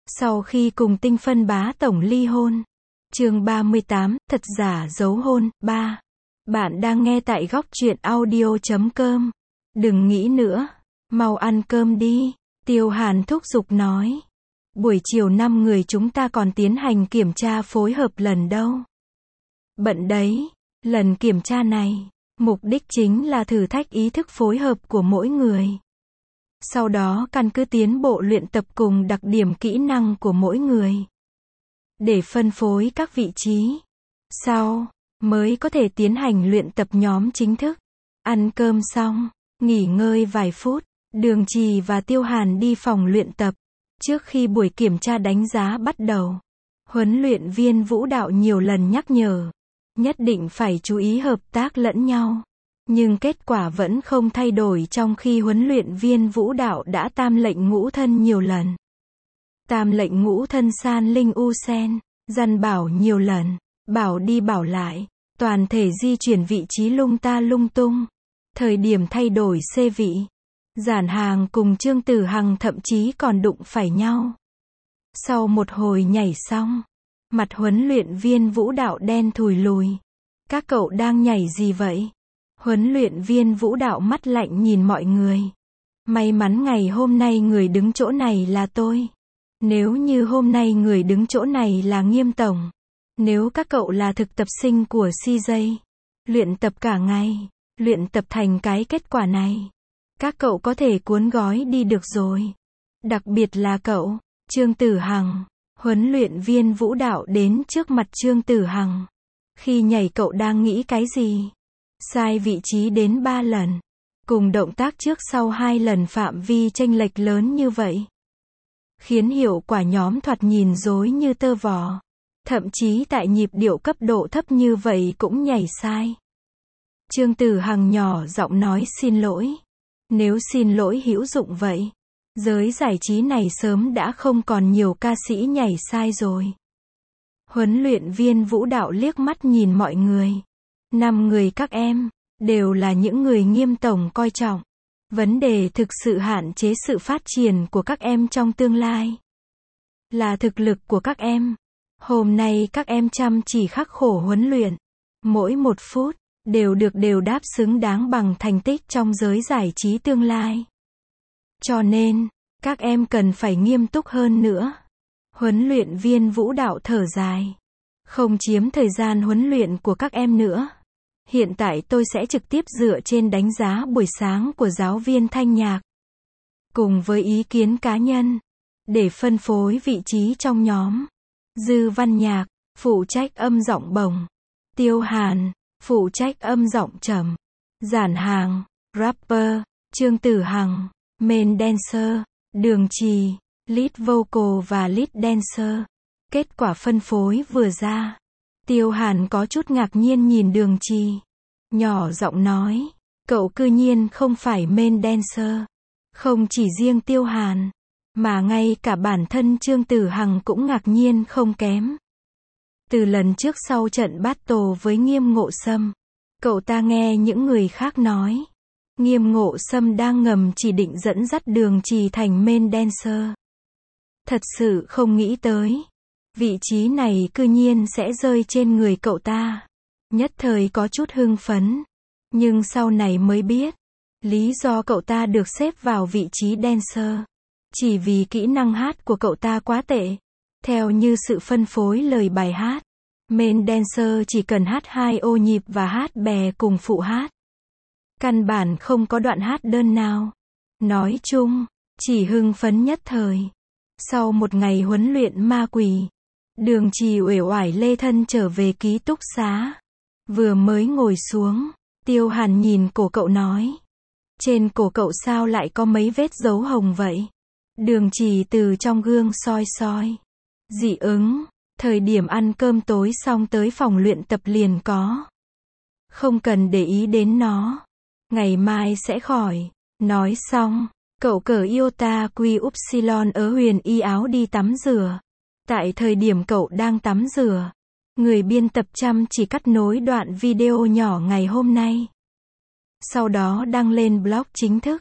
Sau khi cùng Tinh Phân bá tổng ly hôn. Chương 38, thật giả giấu hôn, 3. Bạn đang nghe tại góc truyện audio.com. Đừng nghĩ nữa, mau ăn cơm đi, Tiêu Hàn thúc giục nói. Buổi chiều 5 người chúng ta còn tiến hành kiểm tra phối hợp lần đâu. Bận đấy, lần kiểm tra này, mục đích chính là thử thách ý thức phối hợp của mỗi người. Sau đó căn cứ tiến bộ luyện tập cùng đặc điểm kỹ năng của mỗi người, để phân phối các vị trí. Sau, mới có thể tiến hành luyện tập nhóm chính thức. Ăn cơm xong, nghỉ ngơi vài phút, Đường Trì và Tiêu Hàn đi phòng luyện tập. Trước khi buổi kiểm tra đánh giá bắt đầu, huấn luyện viên vũ đạo nhiều lần nhắc nhở, nhất định phải chú ý hợp tác lẫn nhau. Nhưng kết quả vẫn không thay đổi trong khi huấn luyện viên vũ đạo đã tam lệnh ngũ thân nhiều lần. Tam lệnh ngũ thân San Linh U Sen, dặn bảo nhiều lần, bảo đi bảo lại, toàn thể di chuyển vị trí lung ta lung tung. Thời điểm thay đổi xê vị, Giản Hàng cùng Trương Tử Hằng thậm chí còn đụng phải nhau. Sau một hồi nhảy xong, mặt huấn luyện viên vũ đạo đen thùi lùi. Các cậu đang nhảy gì vậy? Huấn luyện viên vũ đạo mắt lạnh nhìn mọi người. May mắn ngày hôm nay người đứng chỗ này là tôi. Nếu như hôm nay người đứng chỗ này là Nghiêm tổng. Nếu các cậu là thực tập sinh của CJ, luyện tập cả ngày, luyện tập thành cái kết quả này, các cậu có thể cuốn gói đi được rồi. Đặc biệt là cậu, Trương Tử Hằng. Huấn luyện viên vũ đạo đến trước mặt Trương Tử Hằng. Khi nhảy cậu đang nghĩ cái gì? Sai vị trí đến 3 lần. Cùng động tác trước sau 2 lần phạm vi chênh lệch lớn như vậy, khiến hiệu quả nhóm thoạt nhìn rối như tơ vò. Thậm chí tại nhịp điệu cấp độ thấp như vậy cũng nhảy sai. Trương Tử Hằng nhỏ giọng nói xin lỗi. Nếu xin lỗi hữu dụng vậy, giới giải trí này sớm đã không còn nhiều ca sĩ nhảy sai rồi. Huấn luyện viên vũ đạo liếc mắt nhìn mọi người. 5 người các em, đều là những người Nghiêm tổng coi trọng. Vấn đề thực sự hạn chế sự phát triển của các em trong tương lai là thực lực của các em. Hôm nay các em chăm chỉ khắc khổ huấn luyện, mỗi 1 phút, đều được đều đáp xứng đáng bằng thành tích trong giới giải trí tương lai. Cho nên, các em cần phải nghiêm túc hơn nữa. Huấn luyện viên vũ đạo thở dài. Không chiếm thời gian huấn luyện của các em nữa. Hiện tại tôi sẽ trực tiếp dựa trên đánh giá buổi sáng của giáo viên thanh nhạc, cùng với ý kiến cá nhân, để phân phối vị trí trong nhóm. Dư Văn Nhạc, phụ trách âm giọng bồng. Tiêu Hàn, phụ trách âm giọng trầm. Giản Hàng, rapper. Trương Tử Hằng, main dancer. Đường Trì, lead vocal và lead dancer. Kết quả phân phối vừa ra, Tiêu Hàn có chút ngạc nhiên nhìn Đường Trì, nhỏ giọng nói, cậu cư nhiên không phải main dancer. Không chỉ riêng Tiêu Hàn, mà ngay cả bản thân Trương Tử Hằng cũng ngạc nhiên không kém. Từ lần trước sau trận battle với Nghiêm Ngộ Sâm, cậu ta nghe những người khác nói, Nghiêm Ngộ Sâm đang ngầm chỉ định dẫn dắt Đường Trì thành main dancer. Thật sự không nghĩ tới, vị trí này cư nhiên sẽ rơi trên người cậu ta. Nhất thời có chút hưng phấn, nhưng sau này mới biết, lý do cậu ta được xếp vào vị trí dancer, chỉ vì kỹ năng hát của cậu ta quá tệ. Theo như sự phân phối lời bài hát, main dancer chỉ cần hát 2 ô nhịp và hát bè cùng phụ hát. Căn bản không có đoạn hát đơn nào. Nói chung, chỉ hưng phấn nhất thời. Sau một ngày huấn luyện ma quỷ, Đường Trì uể oải lê thân trở về ký túc xá. Vừa mới ngồi xuống, Tiêu Hàn nhìn cổ cậu nói, trên cổ cậu sao lại có mấy vết dấu hồng vậy? Đường Trì từ trong gương soi soi. Dị ứng, thời điểm ăn cơm tối xong tới phòng luyện tập liền có. Không cần để ý đến nó, ngày mai sẽ khỏi. Nói xong, cậu cởi Iota Quy Upsilon ở huyền y áo đi tắm rửa. Tại thời điểm cậu đang tắm rửa, người biên tập chăm chỉ cắt nối đoạn video nhỏ ngày hôm nay. Sau đó đăng lên blog chính thức.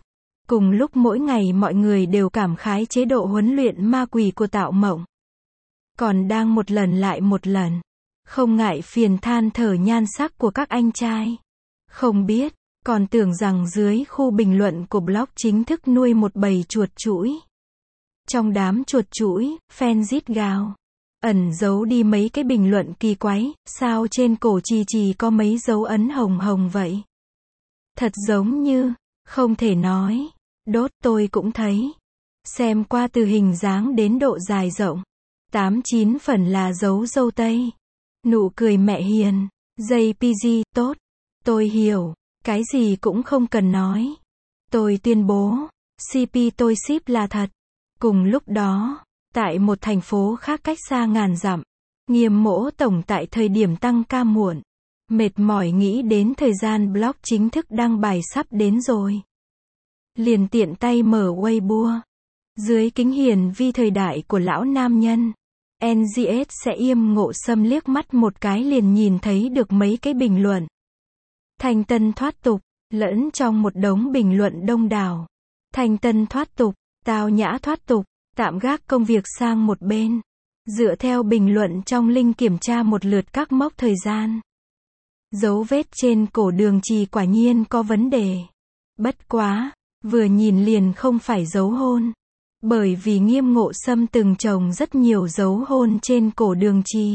Cùng lúc mỗi ngày mọi người đều cảm khái chế độ huấn luyện ma quỷ của Tạo Mộng. Còn đang một lần lại một lần. Không ngại phiền than thở nhan sắc của các anh trai. Không biết, còn tưởng rằng dưới khu bình luận của blog chính thức nuôi một bầy chuột chũi. Trong đám chuột chũi, fan rít gào. Ẩn giấu đi mấy cái bình luận kỳ quái, sao trên cổ Trì Trì có mấy dấu ấn hồng hồng vậy? Thật giống như, không thể nói. Đốt tôi cũng thấy. Xem qua từ hình dáng đến độ dài rộng. 8-9 phần là dấu dâu tây. Nụ cười mẹ hiền. JPG, tốt. Tôi hiểu. Cái gì cũng không cần nói. Tôi tuyên bố. CP tôi ship là thật. Cùng lúc đó, tại một thành phố khác cách xa ngàn dặm, Nghiêm Mỗ tổng tại thời điểm tăng ca muộn. Mệt mỏi nghĩ đến thời gian blog chính thức đăng bài sắp đến rồi. Liền tiện tay mở Weibo. Dưới kính hiển vi thời đại của lão nam nhân, NGS sẽ Yêm Ngộ Sâm liếc mắt một cái liền nhìn thấy được mấy cái bình luận. Thanh tân thoát tục, lẫn trong một đống bình luận đông đảo. Thanh tân thoát tục, tao nhã thoát tục, tạm gác công việc sang một bên. Dựa theo bình luận trong link kiểm tra một lượt các mốc thời gian. Dấu vết trên cổ Đường Trì quả nhiên có vấn đề. Bất quá, vừa nhìn liền không phải dấu hôn. Bởi vì Nghiêm Ngộ Sâm từng trồng rất nhiều dấu hôn trên cổ Đường Trì.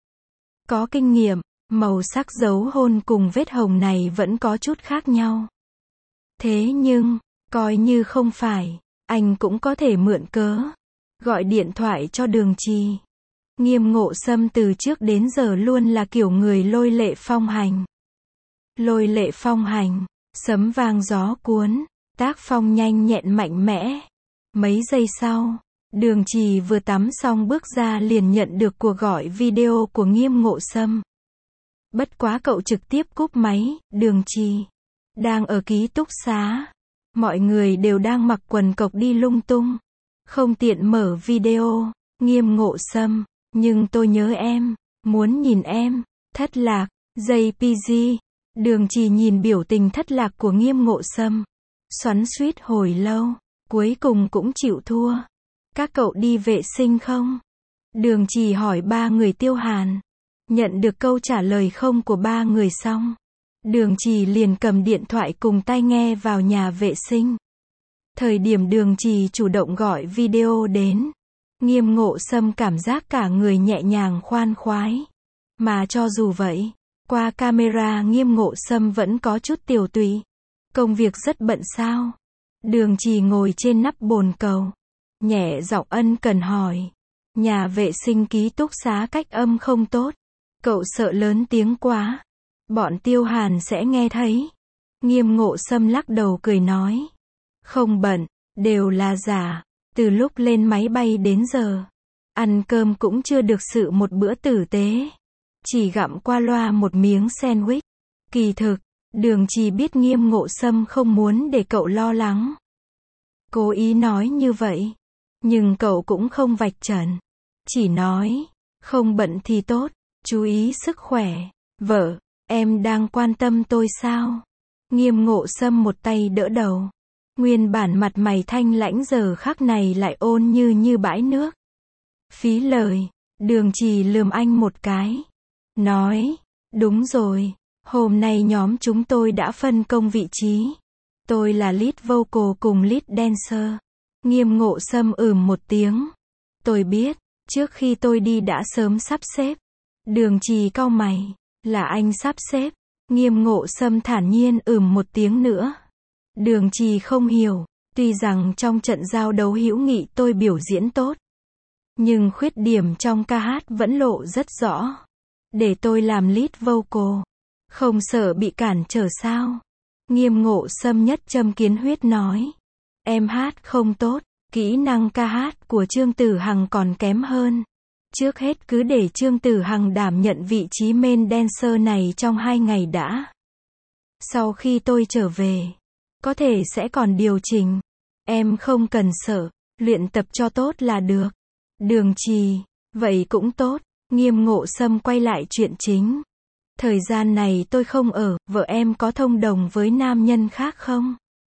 Có kinh nghiệm, màu sắc dấu hôn cùng vết hồng này vẫn có chút khác nhau. Thế nhưng, coi như không phải, anh cũng có thể mượn cớ. Gọi điện thoại cho Đường Trì. Nghiêm Ngộ Sâm từ trước đến giờ luôn là kiểu người lôi lệ phong hành. Lôi lệ phong hành, sấm vang gió cuốn, tác phong nhanh nhẹn mạnh mẽ. Mấy giây sau, Đường Trì vừa tắm xong bước ra liền nhận được cuộc gọi video của Nghiêm Ngộ Sâm. Bất quá cậu trực tiếp cúp máy. Đường Trì đang ở ký túc xá. Mọi người đều đang mặc quần cộc đi lung tung. Không tiện mở video. Nghiêm Ngộ Sâm, nhưng tôi nhớ em, muốn nhìn em. Thất lạc, JPG. Đường Trì nhìn biểu tình thất lạc của Nghiêm Ngộ Sâm, xoắn xuýt hồi lâu, cuối cùng cũng chịu thua. Các cậu đi vệ sinh không? Đường Trì hỏi ba người Tiêu Hàn. Nhận được câu trả lời không của ba người xong, Đường Trì liền cầm điện thoại cùng tai nghe vào nhà vệ sinh. Thời điểm Đường Trì chủ động gọi video đến, Nghiêm Ngộ Sâm cảm giác cả người nhẹ nhàng khoan khoái. Mà cho dù vậy, qua camera Nghiêm Ngộ Sâm vẫn có chút tiều tụy. Công việc rất bận sao? Đường Trì ngồi trên nắp bồn cầu, nhẹ giọng ân cần hỏi. Nhà vệ sinh ký túc xá cách âm không tốt. Cậu sợ lớn tiếng quá, bọn Tiêu Hàn sẽ nghe thấy. Nghiêm Ngộ Sâm lắc đầu cười nói. Không bận, đều là giả. Từ lúc lên máy bay đến giờ, ăn cơm cũng chưa được sự một bữa tử tế. Chỉ gặm qua loa một miếng sandwich. Kỳ thực, Đường Trì biết Nghiêm Ngộ Sâm không muốn để cậu lo lắng. Cố ý nói như vậy. Nhưng cậu cũng không vạch trần. Chỉ nói, không bận thì tốt, chú ý sức khỏe. Vợ, em đang quan tâm tôi sao? Nghiêm Ngộ Sâm một tay đỡ đầu. Nguyên bản mặt mày thanh lãnh giờ khắc này lại ôn như bãi nước. Phí lời, Đường Trì lườm anh một cái. Nói, đúng rồi, hôm nay nhóm chúng tôi đã phân công vị trí. Tôi là lead vocal cùng lead dancer. Nghiêm Ngộ Sâm một tiếng. Tôi biết, trước khi tôi đi đã sớm sắp xếp. Đường Trì cau mày, là anh sắp xếp. Nghiêm Ngộ Sâm thản nhiên một tiếng nữa. Đường Trì không hiểu, tuy rằng trong trận giao đấu hữu nghị tôi biểu diễn tốt, nhưng khuyết điểm trong ca hát vẫn lộ rất rõ. Để tôi làm lead vocal, không sợ bị cản trở sao? Nghiêm Ngộ Sâm nhất châm kiến huyết nói. Em hát không tốt, kỹ năng ca hát của Trương Tử Hằng còn kém hơn. Trước hết cứ để Trương Tử Hằng đảm nhận vị trí main dancer này trong 2 ngày đã. Sau khi tôi trở về, có thể sẽ còn điều chỉnh. Em không cần sợ, luyện tập cho tốt là được. Đường Trì, vậy cũng tốt. Nghiêm Ngộ Sâm quay lại chuyện chính. Thời gian này tôi không ở, vợ em có thông đồng với nam nhân khác không?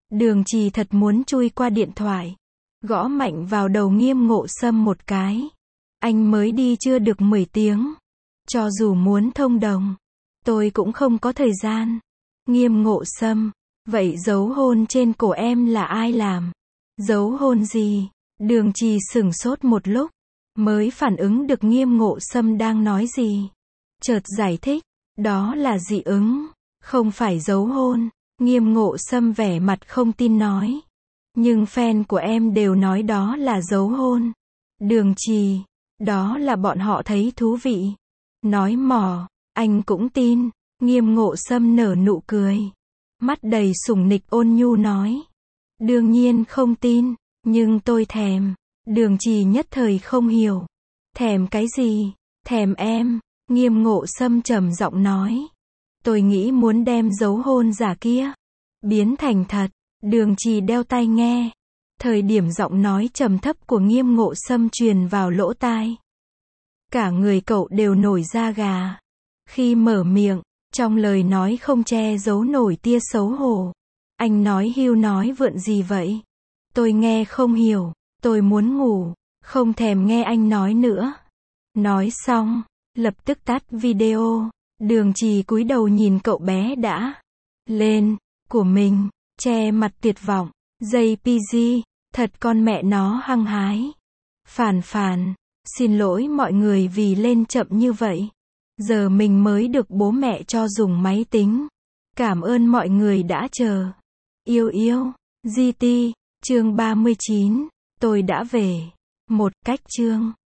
Đường Trì thật muốn chui qua điện thoại, gõ mạnh vào đầu Nghiêm Ngộ Sâm một cái. Anh mới đi chưa được 10 tiếng. Cho dù muốn thông đồng, tôi cũng không có thời gian. Nghiêm Ngộ Sâm, vậy dấu hôn trên cổ em là ai làm? Dấu hôn gì? Đường Trì sửng sốt một lúc, mới phản ứng được Nghiêm Ngộ Sâm đang nói gì. Chợt giải thích, đó là dị ứng, không phải dấu hôn. Nghiêm Ngộ Sâm vẻ mặt không tin nói. Nhưng fan của em đều nói đó là dấu hôn. Đường Trì, đó là bọn họ thấy thú vị. Nói mò, anh cũng tin. Nghiêm Ngộ Sâm nở nụ cười, mắt đầy sủng nịch ôn nhu nói. Đương nhiên không tin, nhưng tôi thèm. Đường Trì nhất thời không hiểu. Thèm cái gì? Thèm em. Nghiêm Ngộ Sâm trầm giọng nói. Tôi nghĩ muốn đem dấu hôn giả kia biến thành thật. Đường Trì đeo tai nghe. Thời điểm giọng nói trầm thấp của Nghiêm Ngộ Sâm truyền vào lỗ tai. Cả người cậu đều nổi da gà. Khi mở miệng, trong lời nói không che giấu nổi tia xấu hổ. Anh nói hưu nói vượn gì vậy? Tôi nghe không hiểu, tôi muốn ngủ, không thèm nghe anh nói nữa. Nói xong, lập tức tắt video. Đường Trì cúi đầu nhìn cậu bé đã lên của mình, che mặt tuyệt vọng. JPG, thật con mẹ nó hăng hái. Phàn phàn, xin lỗi mọi người vì lên chậm như vậy. Giờ mình mới được bố mẹ cho dùng máy tính. Cảm ơn mọi người đã chờ. Yêu yêu, GT, chương 39, tôi đã về. Một cách chương.